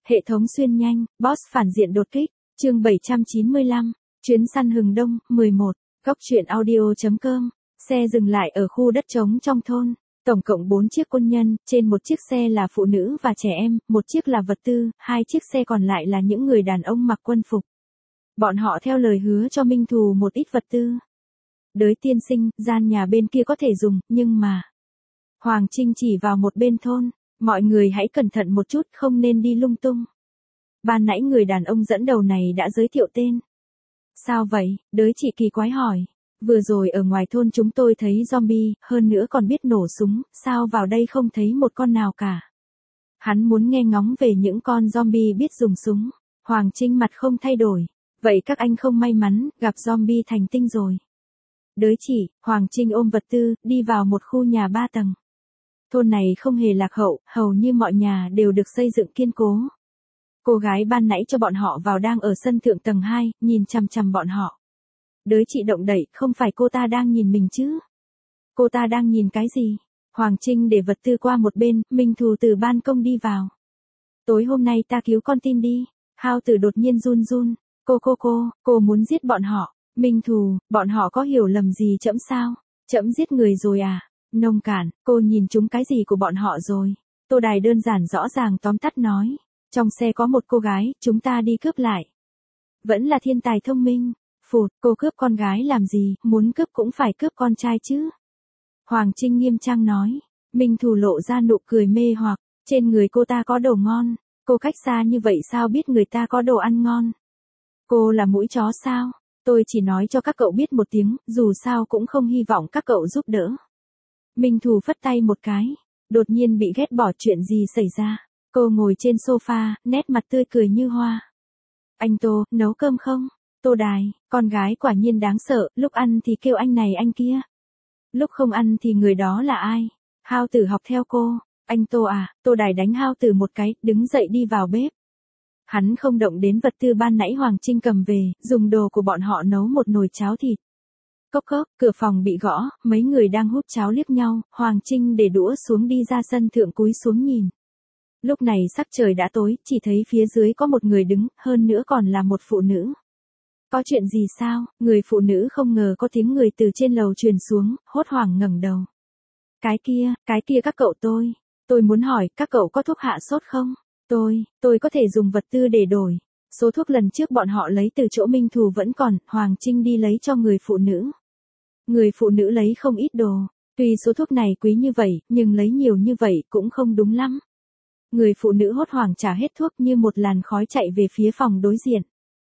Hệ thống xuyên nhanh, boss phản diện đột kích, chương 795, chuyến săn hừng đông, 11, góc truyện audio.com, xe dừng lại ở khu đất trống trong thôn, tổng cộng 4 chiếc quân nhân, trên một chiếc xe là phụ nữ và trẻ em, một chiếc là vật tư, 2 chiếc xe còn lại là những người đàn ông mặc quân phục. Bọn họ theo lời hứa cho Minh Thù một ít vật tư. Đới tiên sinh, gian nhà bên kia có thể dùng, nhưng mà... Hoàng Trinh chỉ vào một bên thôn, mọi người hãy cẩn thận một chút, không nên đi lung tung. Ban nãy người đàn ông dẫn đầu này đã giới thiệu tên. Sao vậy? Đới chị kỳ quái hỏi. Vừa rồi ở ngoài thôn chúng tôi thấy zombie, hơn nữa còn biết nổ súng, sao vào đây không thấy một con nào cả. Hắn muốn nghe ngóng về những con zombie biết dùng súng. Hoàng Trinh mặt không thay đổi. Vậy các anh không may mắn, gặp zombie thành tinh rồi. Đới chỉ, Hoàng Trinh ôm vật tư, đi vào một khu nhà 3 tầng. Thôn này không hề lạc hậu, hầu như mọi nhà đều được xây dựng kiên cố. Cô gái ban nãy cho bọn họ vào đang ở sân thượng tầng 2, nhìn chằm chằm bọn họ. Đới chị động đậy, không phải cô ta đang nhìn mình chứ? Cô ta đang nhìn cái gì? Hoàng Trinh để vật tư qua một bên, Minh Thù từ ban công đi vào. Tối hôm nay ta cứu con tin đi. Hao Tử đột nhiên run run. Cô muốn giết bọn họ. Minh Thù, bọn họ có hiểu lầm gì trẫm sao? Trẫm giết người rồi à? Nông cạn, cô nhìn chúng cái gì của bọn họ rồi? Tô Đài đơn giản rõ ràng tóm tắt nói. Trong xe có một cô gái, chúng ta đi cướp lại. Vẫn là thiên tài thông minh. Phụt, cô cướp con gái làm gì, muốn cướp cũng phải cướp con trai chứ. Hoàng Trinh nghiêm trang nói. Minh Thù lộ ra nụ cười mê hoặc, trên người cô ta có đồ ngon. Cô cách xa như vậy sao biết người ta có đồ ăn ngon? Cô là mũi chó sao? Tôi chỉ nói cho các cậu biết một tiếng, dù sao cũng không hy vọng các cậu giúp đỡ. Minh Thù phất tay một cái, đột nhiên bị ghét bỏ. Chuyện gì xảy ra? Cô ngồi trên sofa, nét mặt tươi cười như hoa. Anh Tô, nấu cơm không? Tô Đài, con gái quả nhiên đáng sợ, lúc ăn thì kêu anh này anh kia. Lúc không ăn thì người đó là ai? Hao Tử học theo cô. Anh Tô à? Tô Đài đánh Hao Tử một cái, đứng dậy đi vào bếp. Hắn không động đến vật tư ban nãy Hoàng Trinh cầm về, dùng đồ của bọn họ nấu một nồi cháo thịt. Cốc cốc, cửa phòng bị gõ, mấy người đang hút cháo liếc nhau, Hoàng Trinh để đũa xuống đi ra sân thượng cúi xuống nhìn. Lúc này sắc trời đã tối, chỉ thấy phía dưới có một người đứng, hơn nữa còn là một phụ nữ. Có chuyện gì sao? Người phụ nữ không ngờ có tiếng người từ trên lầu truyền xuống, hốt hoảng ngẩng đầu. Cái kia các cậu tôi muốn hỏi, các cậu có thuốc hạ sốt không? Tôi có thể dùng vật tư để đổi. Số thuốc lần trước bọn họ lấy từ chỗ Minh Thù vẫn còn, Hoàng Trinh đi lấy cho người phụ nữ. Người phụ nữ lấy không ít đồ. Tuy số thuốc này quý như vậy, nhưng lấy nhiều như vậy cũng không đúng lắm. Người phụ nữ hốt hoảng trả hết thuốc như một làn khói chạy về phía phòng đối diện.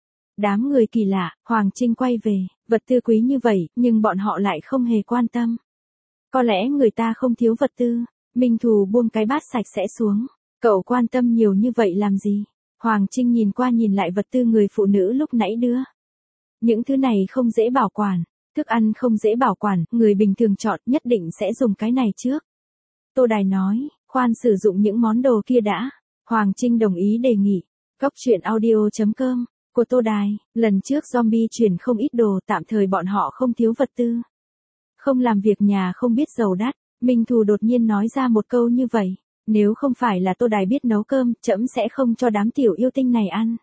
Đám người kỳ lạ, Hoàng Trinh quay về, vật tư quý như vậy, nhưng bọn họ lại không hề quan tâm. Có lẽ người ta không thiếu vật tư. Minh Thù buông cái bát sạch sẽ xuống. Cậu quan tâm nhiều như vậy làm gì? Hoàng Trinh nhìn qua nhìn lại vật tư người phụ nữ lúc nãy đưa. Những thứ này không dễ bảo quản, thức ăn không dễ bảo quản, người bình thường chọn nhất định sẽ dùng cái này trước. Tô Đài nói, khoan sử dụng những món đồ kia đã. Hoàng Trinh đồng ý đề nghị. Góc truyện audio.com, của Tô Đài, lần trước zombie chuyển không ít đồ, tạm thời bọn họ không thiếu vật tư. Không làm việc nhà không biết dầu đắt, Minh Thù đột nhiên nói ra một câu như vậy. Nếu không phải là Tô Đài biết nấu cơm, trẫm sẽ không cho đám tiểu yêu tinh này ăn.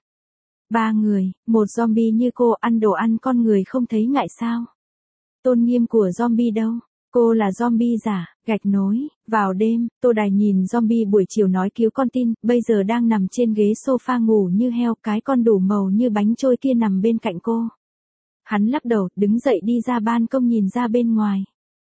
3 người, một zombie như cô ăn đồ ăn con người không thấy ngại sao? Tôn nghiêm của zombie đâu? Cô là zombie giả, gạch nối. Vào đêm, Tô Đài nhìn zombie buổi chiều nói cứu con tin, bây giờ đang nằm trên ghế sofa ngủ như heo, cái con đủ màu như bánh trôi kia nằm bên cạnh cô. Hắn lắc đầu, đứng dậy đi ra ban công nhìn ra bên ngoài.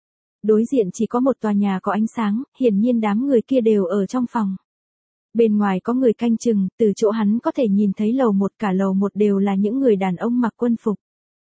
Đối diện chỉ có một tòa nhà có ánh sáng, hiển nhiên đám người kia đều ở trong phòng. Bên ngoài có người canh chừng, từ chỗ hắn có thể nhìn thấy lầu 1 cả lầu 1 đều là những người đàn ông mặc quân phục.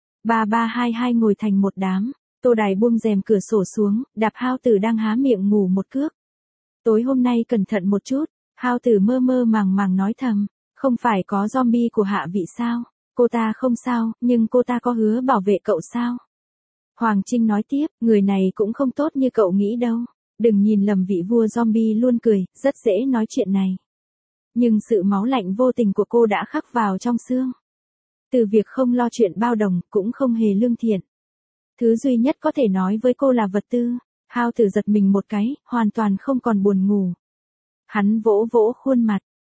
3322 ngồi thành một đám, Tô Đài buông rèm cửa sổ xuống, đạp Hao Tử đang há miệng ngủ một cước. Tối hôm nay cẩn thận một chút, Hao Tử mơ mơ màng màng nói thầm, không phải có zombie của hạ vị sao? Cô ta không sao, nhưng cô ta có hứa bảo vệ cậu sao? Hoàng Trinh nói tiếp, người này cũng không tốt như cậu nghĩ đâu. Đừng nhìn lầm, vị vua zombie luôn cười, rất dễ nói chuyện này. Nhưng sự máu lạnh vô tình của cô đã khắc vào trong xương. Từ việc không lo chuyện bao đồng, cũng không hề lương thiện. Thứ duy nhất có thể nói với cô là vật tư. Hao Tử giật mình một cái, hoàn toàn không còn buồn ngủ. Hắn vỗ vỗ khuôn mặt,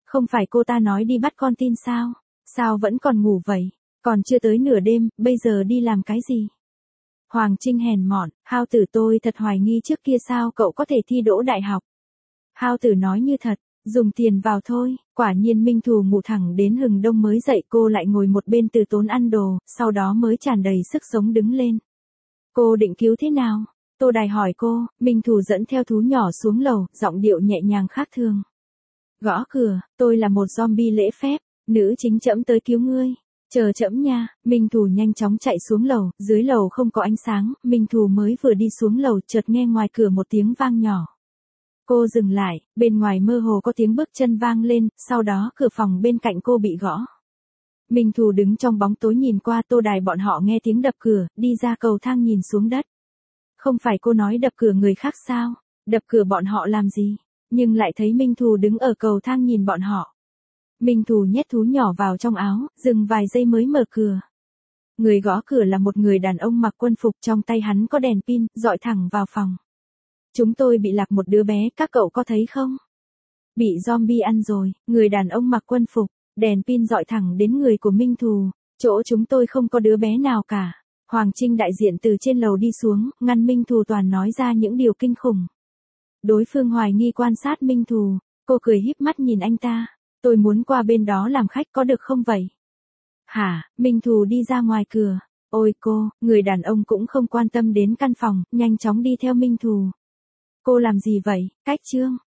Không phải cô ta nói đi bắt con tin sao? Sao vẫn còn ngủ vậy? Còn chưa tới nửa đêm, bây giờ đi làm cái gì? Hoàng Trinh hèn mọn, Hao Tử tôi thật hoài nghi trước kia sao cậu có thể thi đỗ đại học. Hao Tử nói như thật, dùng tiền vào thôi, quả nhiên Minh Thù ngủ thẳng đến hừng đông mới dậy, cô lại ngồi một bên từ tốn ăn đồ, sau đó mới tràn đầy sức sống đứng lên. Cô định cứu thế nào? Tô Đài hỏi cô. Minh Thù dẫn theo thú nhỏ xuống lầu, giọng điệu nhẹ nhàng khác thường. Gõ cửa, tôi là một zombie lễ phép, nữ chính trẫm tới cứu ngươi. Chờ trẫm nha. Minh Thù nhanh chóng chạy xuống lầu, dưới lầu không có ánh sáng, Minh Thù mới vừa đi xuống lầu chợt nghe ngoài cửa một tiếng vang nhỏ. Cô dừng lại, bên ngoài mơ hồ có tiếng bước chân vang lên, sau đó cửa phòng bên cạnh cô bị gõ. Minh Thù đứng trong bóng tối nhìn qua. Tô Đài bọn họ nghe tiếng đập cửa, đi ra cầu thang nhìn xuống đất. Không phải cô nói đập cửa người khác sao? Đập cửa bọn họ làm gì? Nhưng lại thấy Minh Thù đứng ở cầu thang nhìn bọn họ. Minh Thù nhét thú nhỏ vào trong áo, dừng vài giây mới mở cửa. Người gõ cửa là một người đàn ông mặc quân phục, trong tay hắn có đèn pin, dọi thẳng vào phòng. Chúng tôi bị lạc một đứa bé, các cậu có thấy không? Bị zombie ăn rồi. Người đàn ông mặc quân phục, đèn pin dọi thẳng đến người của Minh Thù. Chỗ chúng tôi không có đứa bé nào cả. Hoàng Trinh đại diện từ trên lầu đi xuống, ngăn Minh Thù toàn nói ra những điều kinh khủng. Đối phương hoài nghi quan sát Minh Thù, cô cười híp mắt nhìn anh ta. Tôi muốn qua bên đó làm khách có được không vậy? Hả? Minh Thù đi ra ngoài cửa. Ôi cô, người đàn ông cũng không quan tâm đến căn phòng, nhanh chóng đi theo Minh Thù. Cô làm gì vậy? Cách trương.